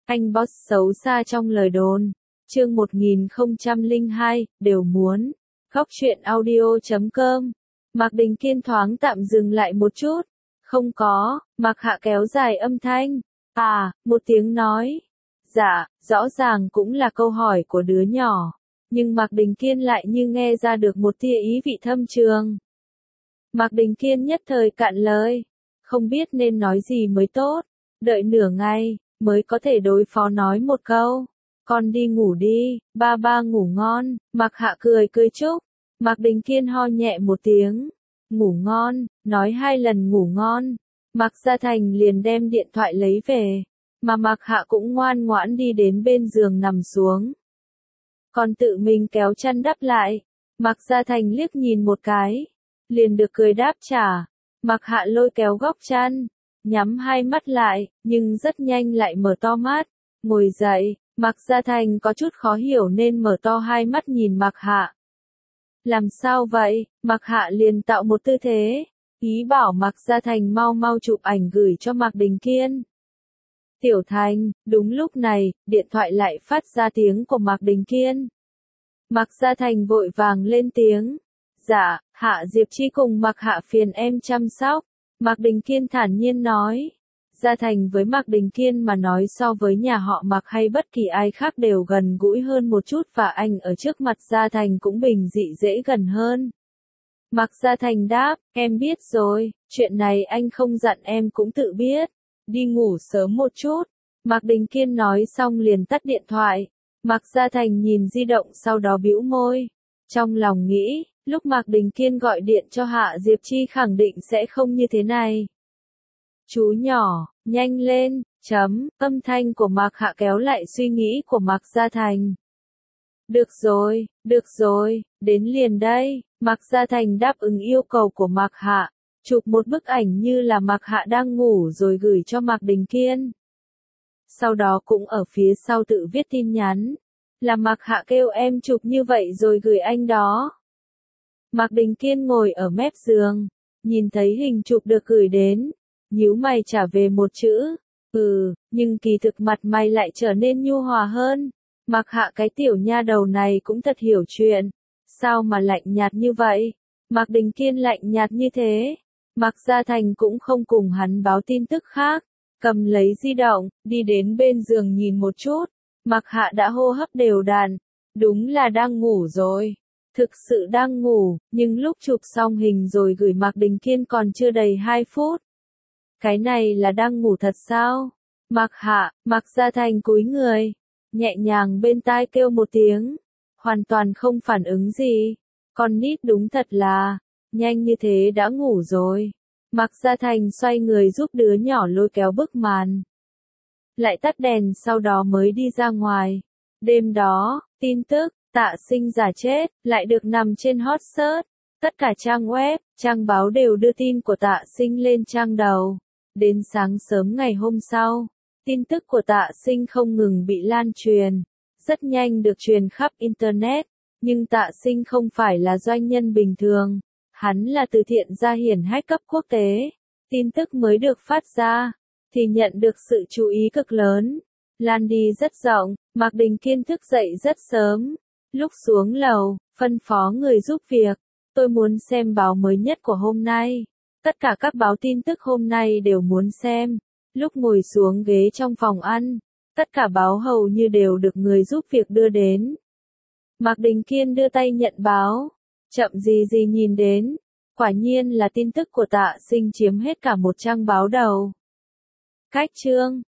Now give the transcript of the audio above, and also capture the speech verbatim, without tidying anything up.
Anh boss xấu xa trong lời đồn. Chương một nghìn không trăm lẻ hai, đều muốn. Góc truyện audio chấm com. Mạc Đình Kiên thoáng tạm dừng lại một chút. Không có, Mạc Hạ kéo dài âm thanh. À, một tiếng nói. Dạ, rõ ràng cũng là câu hỏi của đứa nhỏ. Nhưng Mạc Đình Kiên lại như nghe ra được một tia ý vị thâm trường. Mạc Đình Kiên nhất thời cạn lời. Không biết nên nói gì mới tốt. Đợi nửa ngày, mới có thể đối phó nói một câu. Con đi ngủ đi, ba ba ngủ ngon. Mạc Hạ cười cười chúc. Mạc Đình Kiên ho nhẹ một tiếng. Ngủ ngon, nói hai lần ngủ ngon. Mạc Gia Thành liền đem điện thoại lấy về. Mà Mạc Hạ cũng ngoan ngoãn đi đến bên giường nằm xuống. Còn tự mình kéo chăn đắp lại. Mạc Gia Thành liếc nhìn một cái. Liền được cười đáp trả. Mạc Hạ lôi kéo góc chăn. Nhắm hai mắt lại, nhưng rất nhanh lại mở to mắt. Ngồi dậy, Mạc Gia Thành có chút khó hiểu nên mở to hai mắt nhìn Mạc Hạ. Làm sao vậy? Mạc Hạ liền tạo một tư thế. Ý bảo Mạc Gia Thành mau mau chụp ảnh gửi cho Mạc Đình Kiên. Tiểu Thành, đúng lúc này, điện thoại lại phát ra tiếng của Mạc Đình Kiên. Mạc Gia Thành vội vàng lên tiếng. Dạ, Hạ Diệp Chi cùng Mạc Hạ phiền em chăm sóc. Mạc Đình Kiên thản nhiên nói. Gia Thành với Mạc Đình Kiên mà nói so với nhà họ Mạc hay bất kỳ ai khác đều gần gũi hơn một chút và anh ở trước mặt Gia Thành cũng bình dị dễ gần hơn. Mạc Gia Thành đáp, em biết rồi, chuyện này anh không dặn em cũng tự biết. Đi ngủ sớm một chút. Mạc Đình Kiên nói xong liền tắt điện thoại. Mạc Gia Thành nhìn di động sau đó bĩu môi. Trong lòng nghĩ, lúc Mạc Đình Kiên gọi điện cho Hạ Diệp Chi khẳng định sẽ không như thế này. Chú nhỏ, nhanh lên, chấm, âm thanh của Mạc Hạ kéo lại suy nghĩ của Mạc Gia Thành. Được rồi, được rồi, đến liền đây. Mạc Gia Thành đáp ứng yêu cầu của Mạc Hạ. Chụp một bức ảnh như là Mạc Hạ đang ngủ rồi gửi cho Mạc Đình Kiên. Sau đó cũng ở phía sau tự viết tin nhắn. Là Mạc Hạ kêu em chụp như vậy rồi gửi anh đó. Mạc Đình Kiên ngồi ở mép giường. Nhìn thấy hình chụp được gửi đến. Nhíu mày trả về một chữ. Ừ, nhưng kỳ thực mặt mày lại trở nên nhu hòa hơn. Mạc Hạ cái tiểu nha đầu này cũng thật hiểu chuyện. Sao mà lạnh nhạt như vậy? Mạc Đình Kiên lạnh nhạt như thế. Mạc Gia Thành cũng không cùng hắn báo tin tức khác. Cầm lấy di động, đi đến bên giường nhìn một chút. Mạc Hạ đã hô hấp đều đặn. Đúng là đang ngủ rồi. Thực sự đang ngủ, nhưng lúc chụp xong hình rồi gửi Mạc Đình Kiên còn chưa đầy hai phút. Cái này là đang ngủ thật sao? Mạc Hạ, Mạc Gia Thành cúi người. Nhẹ nhàng bên tai kêu một tiếng. Hoàn toàn không phản ứng gì. Con nít đúng thật là, nhanh như thế đã ngủ rồi. Mạc Gia Thành xoay người giúp đứa nhỏ lôi kéo bức màn. Lại tắt đèn sau đó mới đi ra ngoài. Đêm đó, tin tức, Tạ Sinh giả chết, lại được nằm trên hot search. Tất cả trang web, trang báo đều đưa tin của Tạ Sinh lên trang đầu. Đến sáng sớm ngày hôm sau, tin tức của Tạ Sinh không ngừng bị lan truyền. Rất nhanh được truyền khắp Internet. Nhưng Tạ Sinh không phải là doanh nhân bình thường. Hắn là từ thiện gia hiển hách cấp quốc tế. Tin tức mới được phát ra, thì nhận được sự chú ý cực lớn. Lan đi rất rộng, Mạc Đình Kiên thức dậy rất sớm. Lúc xuống lầu, phân phó người giúp việc. Tôi muốn xem báo mới nhất của hôm nay. Tất cả các báo tin tức hôm nay đều muốn xem. Lúc ngồi xuống ghế trong phòng ăn, tất cả báo hầu như đều được người giúp việc đưa đến. Mạc Đình Kiên đưa tay nhận báo. Chậm gì gì nhìn đến. Quả nhiên là tin tức của Tạ Sinh chiếm hết cả một trang báo đầu. Cách chương.